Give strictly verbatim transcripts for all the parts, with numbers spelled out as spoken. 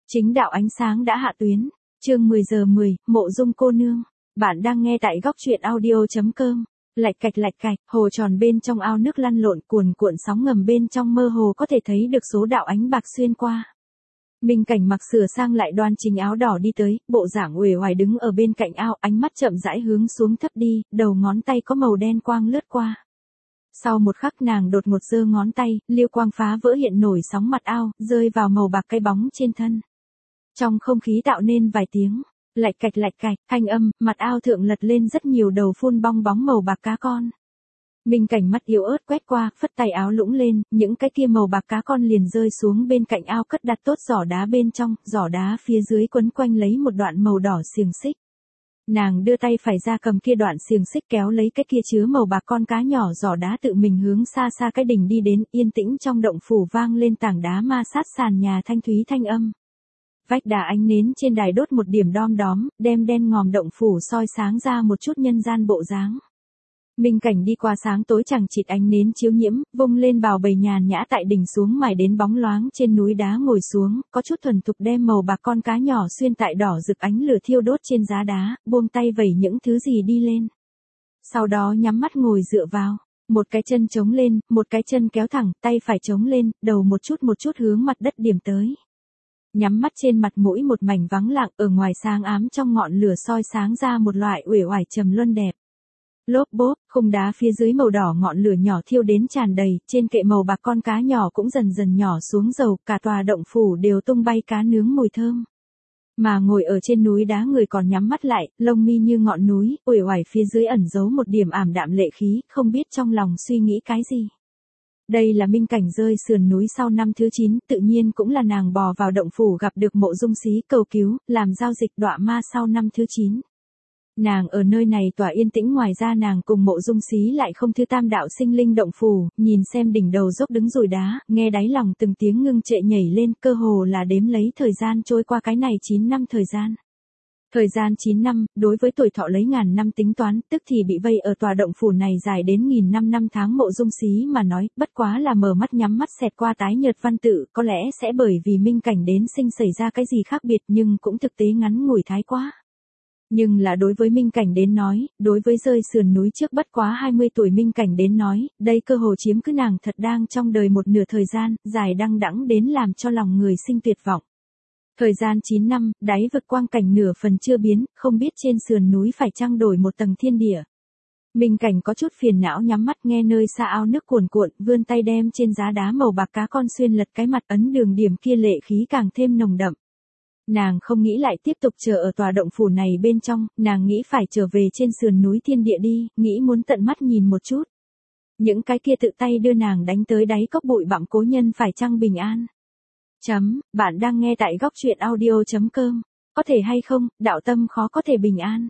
Chính đạo ánh sáng đã hạ tuyến. Chương mười giờ mười, Mộ Dung cô nương. Bạn đang nghe tại góc truyện audio chấm com. Lạch cạch lạch cạch, hồ tròn bên trong ao nước lăn lộn cuồn cuộn sóng ngầm bên trong mơ hồ có thể thấy được số đạo ánh bạc xuyên qua. Minh Cảnh mặc sửa sang lại đoan chính áo đỏ đi tới, bộ dạng uể oải đứng ở bên cạnh ao, ánh mắt chậm rãi hướng xuống thấp đi, đầu ngón tay có màu đen quang lướt qua. Sau một khắc nàng đột ngột giơ ngón tay, liêu quang phá vỡ hiện nổi sóng mặt ao, rơi vào màu bạc cái bóng trên thân. Trong không khí tạo nên vài tiếng, lạch cạch lạch cạch, thanh âm, mặt ao thượng lật lên rất nhiều đầu phun bong bóng màu bạc cá con. Minh Cảnh mắt yếu ớt quét qua, phất tay áo lũng lên, những cái kia màu bạc cá con liền rơi xuống bên cạnh ao cất đặt tốt giỏ đá bên trong, giỏ đá phía dưới quấn quanh lấy một đoạn màu đỏ xiềng xích. Nàng đưa tay phải ra cầm kia đoạn xiềng xích kéo lấy cái kia chứa màu bạc con cá nhỏ giỏ đá tự mình hướng xa xa cái đỉnh đi đến, yên tĩnh trong động phủ vang lên tảng đá ma sát sàn nhà thanh thúy thanh âm. Vách đá ánh nến trên đài đốt một điểm đom đóm, đem đen ngòm động phủ soi sáng ra một chút nhân gian bộ dáng. Minh Cảnh đi qua sáng tối chẳng chịt ánh nến chiếu nhiễm, vung lên bào bầy nhàn nhã tại đỉnh xuống mài đến bóng loáng trên núi đá ngồi xuống, có chút thuần thục đem màu bạc con cá nhỏ xuyên tại đỏ rực ánh lửa thiêu đốt trên giá đá, buông tay vẩy những thứ gì đi lên. Sau đó nhắm mắt ngồi dựa vào, một cái chân chống lên, một cái chân kéo thẳng, tay phải chống lên, đầu một chút một chút hướng mặt đất điểm tới. Nhắm mắt trên mặt mũi một mảnh vắng lặng, ở ngoài sáng ám trong ngọn lửa soi sáng ra một loại uể oải trầm luân đẹp. Lốp bốp, khung đá phía dưới màu đỏ ngọn lửa nhỏ thiêu đến tràn đầy, trên kệ màu bạc con cá nhỏ cũng dần dần nhỏ xuống dầu, cả tòa động phủ đều tung bay cá nướng mùi thơm. Mà ngồi ở trên núi đá người còn nhắm mắt lại, lông mi như ngọn núi, uể oải phía dưới ẩn giấu một điểm ảm đạm lệ khí, không biết trong lòng suy nghĩ cái gì. Đây là Minh Cảnh rơi sườn núi sau năm thứ chín, tự nhiên cũng là nàng bò vào động phủ gặp được Mộ Dung Xí cầu cứu, làm giao dịch đọa ma sau năm thứ chín. Nàng ở nơi này tỏa yên tĩnh, ngoài ra nàng cùng Mộ Dung Xí lại không thứ tam đạo sinh linh động phủ, nhìn xem đỉnh đầu dốc đứng rồi đá, nghe đáy lòng từng tiếng ngưng trệ nhảy lên, cơ hồ là đếm lấy thời gian trôi qua cái này chín năm thời gian. Thời gian chín năm, đối với tuổi thọ lấy ngàn năm tính toán, tức thì bị vây ở tòa động phủ này dài đến nghìn năm năm tháng Mộ Dung Xí mà nói, bất quá là mở mắt nhắm mắt xẹt qua tái nhợt văn tự, có lẽ sẽ bởi vì Minh Cảnh đến sinh xảy ra cái gì khác biệt nhưng cũng thực tế ngắn ngủi thái quá. Nhưng là đối với Minh Cảnh đến nói, đối với rơi sườn núi trước bất quá hai mươi tuổi Minh Cảnh đến nói, đây cơ hồ chiếm cứ nàng thật đang trong đời một nửa thời gian, dài đăng đẵng đến làm cho lòng người sinh tuyệt vọng. Thời gian chín năm, đáy vực quang cảnh nửa phần chưa biến, không biết trên sườn núi phải chăng đổi một tầng thiên địa. Minh Cảnh có chút phiền não nhắm mắt nghe nơi xa ao nước cuồn cuộn, vươn tay đem trên giá đá màu bạc cá con xuyên lật cái mặt ấn đường điểm kia lệ khí càng thêm nồng đậm. Nàng không nghĩ lại tiếp tục chờ ở tòa động phủ này bên trong, nàng nghĩ phải trở về trên sườn núi thiên địa đi, nghĩ muốn tận mắt nhìn một chút. Những cái kia tự tay đưa nàng đánh tới đáy cốc bụi bặm cố nhân phải chăng bình an. Chấm, bạn đang nghe tại góc truyện audio chấm com. Có thể hay không, đạo tâm khó có thể bình an.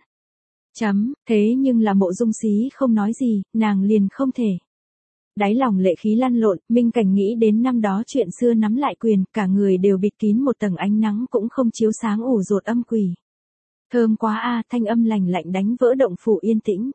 Chấm, thế nhưng là Mộ Dung Xí không nói gì, nàng liền không thể. Đáy lòng lệ khí lăn lộn, Minh Cảnh nghĩ đến năm đó chuyện xưa nắm lại quyền, cả người đều bịt kín một tầng ánh nắng cũng không chiếu sáng ủ rột âm quỷ. Thơm quá a, thanh âm lành lạnh đánh vỡ động phủ yên tĩnh.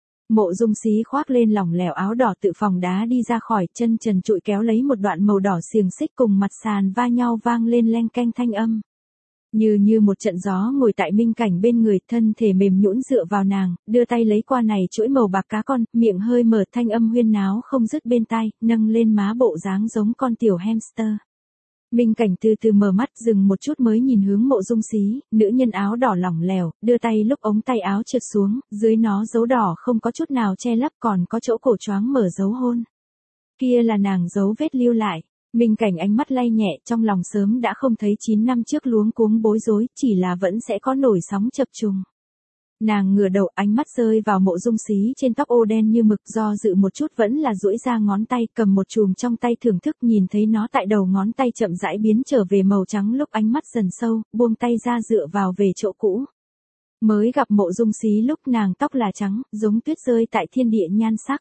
Mộ Dung Xí khoác lên lỏng lẻo áo đỏ tự phòng đá đi ra khỏi, chân trần trụi kéo lấy một đoạn màu đỏ xiềng xích cùng mặt sàn va nhau vang lên leng keng thanh âm. Như như một trận gió ngồi tại Minh Cảnh bên người, thân thể mềm nhũn dựa vào nàng, đưa tay lấy qua này chuỗi màu bạc cá con, miệng hơi mở thanh âm huyên náo không dứt bên tai, nâng lên má bộ dáng giống con tiểu hamster. Minh Cảnh từ từ mở mắt dừng một chút mới nhìn hướng Mộ Dung Xí, nữ nhân áo đỏ lỏng lẻo, đưa tay lúc ống tay áo trượt xuống, dưới nó dấu đỏ không có chút nào che lấp còn có chỗ cổ choáng mở dấu hôn. Kia là nàng dấu vết lưu lại. Minh Cảnh ánh mắt lay nhẹ, trong lòng sớm đã không thấy chín năm trước luống cuống bối rối, chỉ là vẫn sẽ có nổi sóng chập trùng. Nàng ngửa đầu, ánh mắt rơi vào Mộ Dung Xí trên tóc ô đen như mực, do dự một chút vẫn là duỗi ra ngón tay, cầm một chùm trong tay thưởng thức, nhìn thấy nó tại đầu ngón tay chậm rãi biến trở về màu trắng lúc ánh mắt dần sâu, buông tay ra dựa vào về chỗ cũ. Mới gặp Mộ Dung Xí lúc nàng tóc là trắng, giống tuyết rơi tại thiên địa nhan sắc.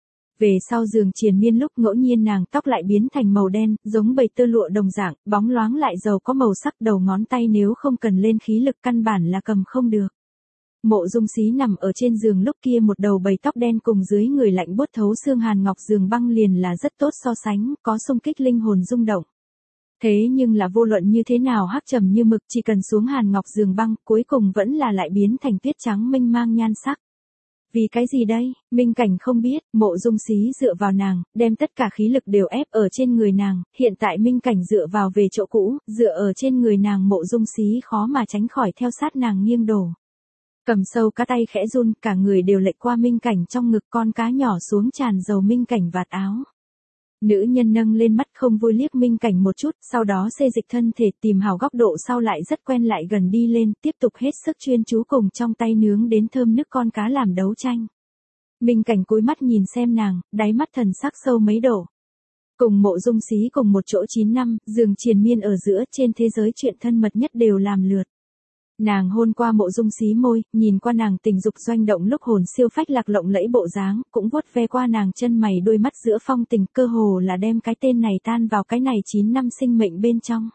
Về sau giường triền miên lúc ngẫu nhiên nàng tóc lại biến thành màu đen, giống bầy tơ lụa đồng dạng, bóng loáng lại giàu có màu sắc, đầu ngón tay nếu không cần lên khí lực căn bản là cầm không được. Mộ Dung Xí nằm ở trên giường lúc kia một đầu bầy tóc đen cùng dưới người lạnh buốt thấu xương hàn ngọc giường băng liền là rất tốt so sánh, có xung kích linh hồn rung động. Thế nhưng là vô luận như thế nào hắc trầm như mực, chỉ cần xuống hàn ngọc giường băng, cuối cùng vẫn là lại biến thành tuyết trắng mênh mang nhan sắc. Vì cái gì đây? Minh Cảnh không biết, Mộ Dung Xí dựa vào nàng, đem tất cả khí lực đều ép ở trên người nàng, hiện tại Minh Cảnh dựa vào về chỗ cũ, dựa ở trên người nàng, Mộ Dung Xí khó mà tránh khỏi theo sát nàng nghiêng đổ. Cầm sâu cá tay khẽ run, cả người đều lệch qua Minh Cảnh trong ngực, con cá nhỏ xuống tràn dầu Minh Cảnh vạt áo. Nữ nhân nâng lên mắt không vui liếc Minh Cảnh một chút, sau đó xê dịch thân thể tìm hào góc độ sau lại rất quen lại gần đi lên, tiếp tục hết sức chuyên chú cùng trong tay nướng đến thơm nức con cá làm đấu tranh. Minh Cảnh cúi mắt nhìn xem nàng, đáy mắt thần sắc sâu mấy độ. Cùng Mộ Dung Xí cùng một chỗ chín năm, giường triền miên ở giữa, trên thế giới chuyện thân mật nhất đều làm lượt. Nàng hôn qua Mộ Dung Xí môi, nhìn qua nàng tình dục doanh động lúc hồn siêu phách lạc lộng lẫy bộ dáng, cũng vuốt ve qua nàng chân mày đôi mắt giữa phong tình, cơ hồ là đem cái tên này tan vào cái này chín năm sinh mệnh bên trong.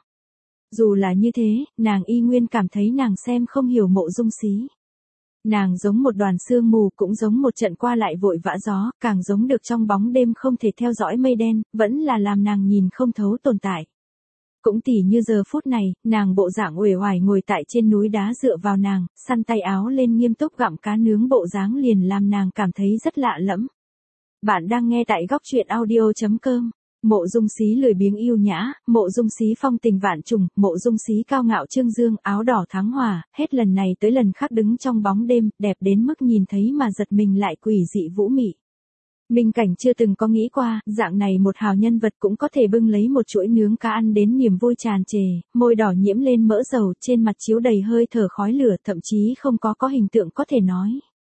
Dù là như thế, nàng y nguyên cảm thấy nàng xem không hiểu Mộ Dung Xí. Nàng giống một đoàn sương mù, cũng giống một trận qua lại vội vã gió, càng giống được trong bóng đêm không thể theo dõi mây đen, vẫn là làm nàng nhìn không thấu tồn tại. Cũng tỉ như giờ phút này, nàng bộ dạng uể oải ngồi tại trên núi đá dựa vào nàng, săn tay áo lên nghiêm túc gặm cá nướng, bộ dáng liền làm nàng cảm thấy rất lạ lẫm. Bạn đang nghe tại góc truyện audio chấm com. Mộ Dung Xí lười biếng yêu nhã, Mộ Dung Xí phong tình vạn trùng, Mộ Dung Xí cao ngạo trương dương, áo đỏ thắng hòa, hết lần này tới lần khác đứng trong bóng đêm, đẹp đến mức nhìn thấy mà giật mình lại quỷ dị vũ mị. Minh Cảnh chưa từng có nghĩ qua, dạng này một hào nhân vật cũng có thể bưng lấy một chuỗi nướng cá ăn đến niềm vui tràn trề, môi đỏ nhiễm lên mỡ dầu, trên mặt chiếu đầy hơi thở khói lửa, thậm chí không có có hình tượng có thể nói.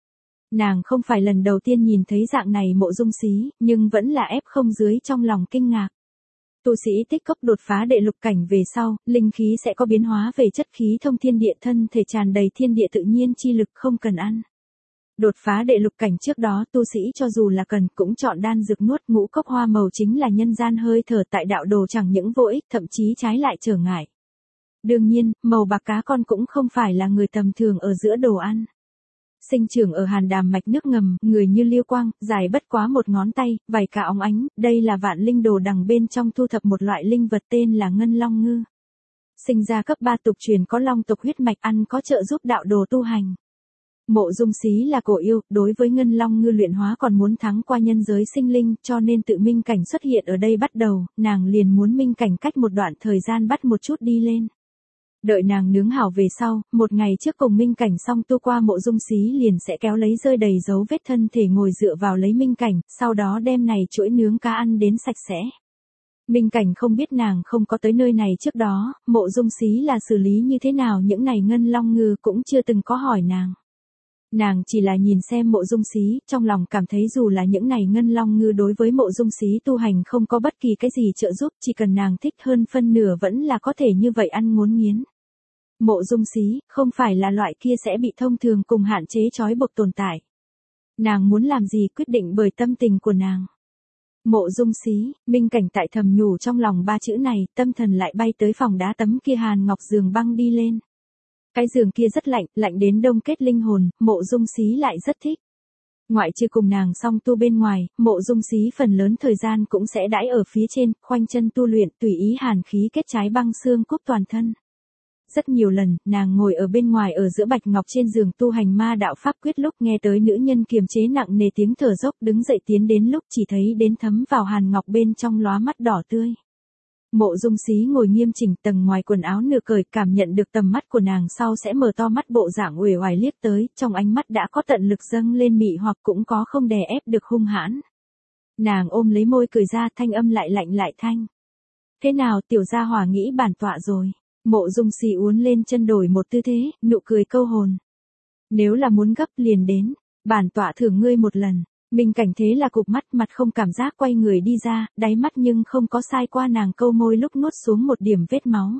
Nàng không phải lần đầu tiên nhìn thấy dạng này Mộ Dung Xí, nhưng vẫn là ép không dưới trong lòng kinh ngạc. Tu sĩ tích cốc đột phá đệ lục cảnh về sau, linh khí sẽ có biến hóa về chất khí thông thiên địa, thân thể tràn đầy thiên địa tự nhiên chi lực, không cần ăn. Đột phá đệ lục cảnh trước đó, tu sĩ cho dù là cần cũng chọn đan dược nuốt, ngũ cốc hoa màu chính là nhân gian hơi thở tại đạo đồ, chẳng những vô ích, thậm chí trái lại trở ngại. Đương nhiên, màu bạc cá con cũng không phải là người tầm thường ở giữa đồ ăn. Sinh trưởng ở hàn đàm mạch nước ngầm, người như liêu quang, dài bất quá một ngón tay, vảy cả óng ánh, đây là vạn linh đồ đằng bên trong thu thập một loại linh vật tên là ngân long ngư. Sinh ra cấp ba tục truyền, có long tộc huyết mạch, ăn có trợ giúp đạo đồ tu hành. Mộ Dung Xí là cổ yêu, đối với ngân long ngư luyện hóa còn muốn thắng qua nhân giới sinh linh, cho nên tự Minh Cảnh xuất hiện ở đây bắt đầu, nàng liền muốn Minh Cảnh cách một đoạn thời gian bắt một chút đi lên. Đợi nàng nướng hảo về sau, một ngày trước cùng Minh Cảnh xong tu qua, Mộ Dung Xí liền sẽ kéo lấy rơi đầy dấu vết thân thể ngồi dựa vào lấy Minh Cảnh, sau đó đem này chuỗi nướng cá ăn đến sạch sẽ. Minh Cảnh không biết nàng không có tới nơi này trước đó, Mộ Dung Xí là xử lý như thế nào những này ngân long ngư cũng chưa từng có hỏi nàng. Nàng chỉ là nhìn xem Mộ Dung Xí, trong lòng cảm thấy dù là những này ngân long ngư đối với Mộ Dung Xí tu hành không có bất kỳ cái gì trợ giúp, chỉ cần nàng thích hơn phân nửa vẫn là có thể như vậy ăn ngốn nghiến. Mộ Dung Xí, không phải là loại kia sẽ bị thông thường cùng hạn chế trói buộc tồn tại. Nàng muốn làm gì quyết định bởi tâm tình của nàng. Mộ Dung Xí, Minh Cảnh tại thầm nhủ trong lòng ba chữ này, tâm thần lại bay tới phòng đá tấm kia hàn ngọc giường băng đi lên. Cái giường kia rất lạnh, lạnh đến đông kết linh hồn, Mộ Dung Xí lại rất thích. Ngoại trừ cùng nàng song tu bên ngoài, Mộ Dung Xí phần lớn thời gian cũng sẽ đãi ở phía trên, khoanh chân tu luyện, tùy ý hàn khí kết trái băng xương cúc toàn thân. Rất nhiều lần, nàng ngồi ở bên ngoài ở giữa bạch ngọc trên giường tu hành ma đạo pháp quyết, lúc nghe tới nữ nhân kiềm chế nặng nề tiếng thở dốc, đứng dậy tiến đến lúc chỉ thấy đến thấm vào hàn ngọc bên trong lóa mắt đỏ tươi. Mộ Dung Xí ngồi nghiêm chỉnh, tầng ngoài quần áo nửa cởi, cảm nhận được tầm mắt của nàng sau sẽ mở to mắt, bộ dạng uể oải liếc tới, trong ánh mắt đã có tận lực dâng lên mị hoặc cũng có không đè ép được hung hãn. Nàng ôm lấy môi cười ra, thanh âm lại lạnh lại thanh. Thế nào, tiểu gia hỏa nghĩ bản tọa rồi. Mộ Dung Xí uốn lên chân đổi một tư thế, nụ cười câu hồn. Nếu là muốn gấp liền đến, bản tọa thưởng ngươi một lần. Minh Cảnh thế là cụp mắt, mặt không cảm giác quay người đi ra, đáy mắt nhưng không có sai qua nàng câu môi lúc nuốt xuống một điểm vết máu.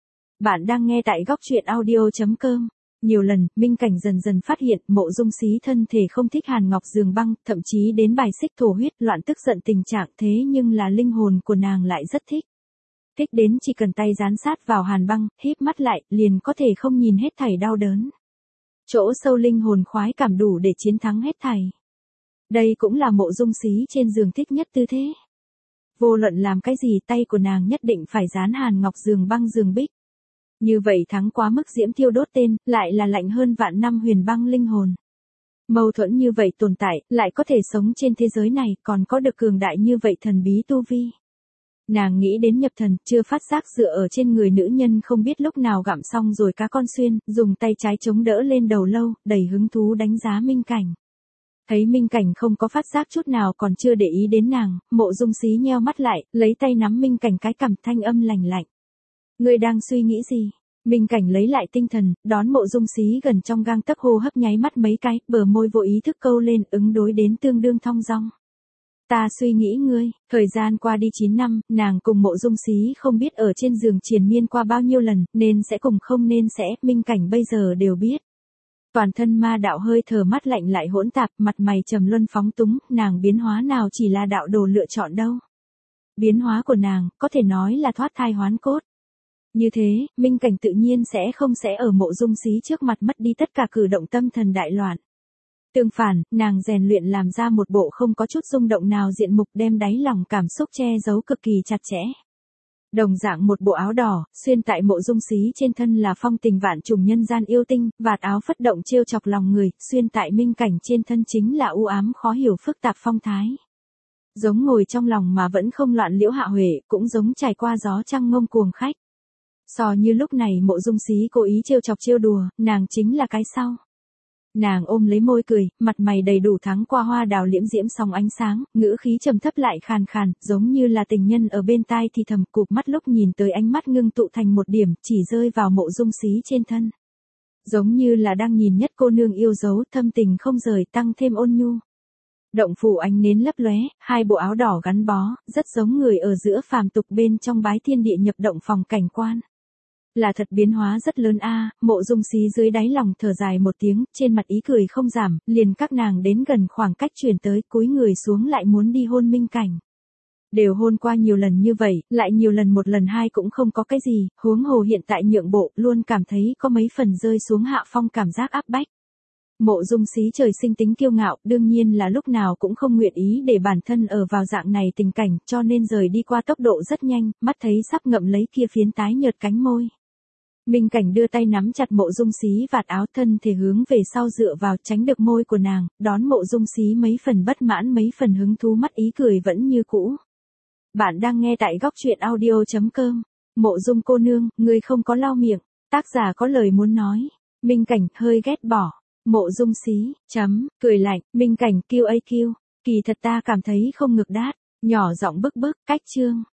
Bạn đang nghe tại góc truyện audio chấm com. Nhiều lần, Minh Cảnh dần dần phát hiện Mộ Dung Xí thân thể không thích hàn ngọc giường băng, thậm chí đến bài xích thổ huyết, loạn tức giận tình trạng, thế nhưng là linh hồn của nàng lại rất thích. Thích đến chỉ cần tay dán sát vào hàn băng, híp mắt lại, liền có thể không nhìn hết thảy đau đớn. Chỗ sâu linh hồn khoái cảm đủ để chiến thắng hết thảy. Đây cũng là Mộ Dung Xí trên giường thích nhất tư thế. Vô luận làm cái gì tay của nàng nhất định phải dán hàn ngọc giường băng giường bích. Như vậy thắng quá mức diễm thiêu đốt tên, lại là lạnh hơn vạn năm huyền băng linh hồn. Mâu thuẫn như vậy tồn tại, lại có thể sống trên thế giới này, còn có được cường đại như vậy thần bí tu vi. Nàng nghĩ đến nhập thần, chưa phát giác dựa ở trên người nữ nhân không biết lúc nào gặm xong rồi cá con xuyên, dùng tay trái chống đỡ lên đầu lâu, đầy hứng thú đánh giá Minh Cảnh. Thấy Minh Cảnh không có phát giác chút nào còn chưa để ý đến nàng, Mộ Dung Xí nheo mắt lại, lấy tay nắm Minh Cảnh cái cằm, thanh âm lành lạnh. Ngươi đang suy nghĩ gì? Minh Cảnh lấy lại tinh thần, đón Mộ Dung Xí gần trong gang tấc hô hấp nháy mắt mấy cái, bờ môi vô ý thức câu lên, ứng đối đến tương đương thong dong. Ta suy nghĩ ngươi, thời gian qua đi chín năm, nàng cùng Mộ Dung Xí không biết ở trên giường triền miên qua bao nhiêu lần, nên sẽ cùng không nên sẽ, Minh Cảnh bây giờ đều biết. Toàn thân ma đạo hơi thở mắt lạnh lại hỗn tạp, mặt mày trầm luân phóng túng, nàng biến hóa nào chỉ là đạo đồ lựa chọn đâu. Biến hóa của nàng, có thể nói là thoát thai hoán cốt. Như thế, Minh Cảnh tự nhiên sẽ không sẽ ở Mộ Dung Xí trước mặt mất đi tất cả cử động tâm thần đại loạn. Tương phản, nàng rèn luyện làm ra một bộ không có chút rung động nào diện mục đem đáy lòng cảm xúc che giấu cực kỳ chặt chẽ. Đồng dạng một bộ áo đỏ, xuyên tại Mộ Dung Xí trên thân là phong tình vạn trùng nhân gian yêu tinh, vạt áo phất động trêu chọc lòng người, xuyên tại Minh Cảnh trên thân chính là u ám khó hiểu phức tạp phong thái. Giống ngồi trong lòng mà vẫn không loạn Liễu Hạ Huệ, cũng giống trải qua gió trăng ngông cuồng khách. So như lúc này Mộ Dung Xí cố ý trêu chọc trêu đùa, nàng chính là cái sau. Nàng ôm lấy môi cười, mặt mày đầy đủ thắng qua hoa đào liễm diễm song ánh sáng, ngữ khí trầm thấp lại khàn khàn, giống như là tình nhân ở bên tai thì thầm, cụp mắt lúc nhìn tới ánh mắt ngưng tụ thành một điểm, chỉ rơi vào Mộ Dung Xí trên thân. Giống như là đang nhìn nhất cô nương yêu dấu, thâm tình không rời, tăng thêm ôn nhu. Động phủ ánh nến lấp lóe, hai bộ áo đỏ gắn bó, rất giống người ở giữa phàm tục bên trong bái thiên địa nhập động phòng cảnh quan. Là thật biến hóa rất lớn a. Mộ Dung Xí dưới đáy lòng thở dài một tiếng, trên mặt ý cười không giảm, liền các nàng đến gần khoảng cách chuyển tới, cúi người xuống lại muốn đi hôn Minh Cảnh. Đều hôn qua nhiều lần như vậy, lại nhiều lần một lần hai cũng không có cái gì, huống hồ hiện tại nhượng bộ, luôn cảm thấy có mấy phần rơi xuống hạ phong cảm giác áp bách. Mộ Dung Xí trời sinh tính kiêu ngạo, đương nhiên là lúc nào cũng không nguyện ý để bản thân ở vào dạng này tình cảnh, cho nên rời đi qua tốc độ rất nhanh, mắt thấy sắp ngậm lấy kia phiến tái nhợt cánh môi. Minh Cảnh đưa tay nắm chặt Mộ Dung Xí vạt áo, thân thể hướng về sau dựa vào, tránh được môi của nàng, đón Mộ Dung Xí mấy phần bất mãn mấy phần hứng thú, mắt ý cười vẫn như cũ. Bạn đang nghe tại góc truyện audio chấm com. Mộ Dung cô nương, ngươi không có lau miệng. Tác giả có lời muốn nói. Minh Cảnh hơi ghét bỏ. Mộ Dung Xí, chấm, cười lạnh, Minh Cảnh kêu a kêu. Kỳ thật ta cảm thấy không ngực đát. Nhỏ giọng bức bức, cách chương.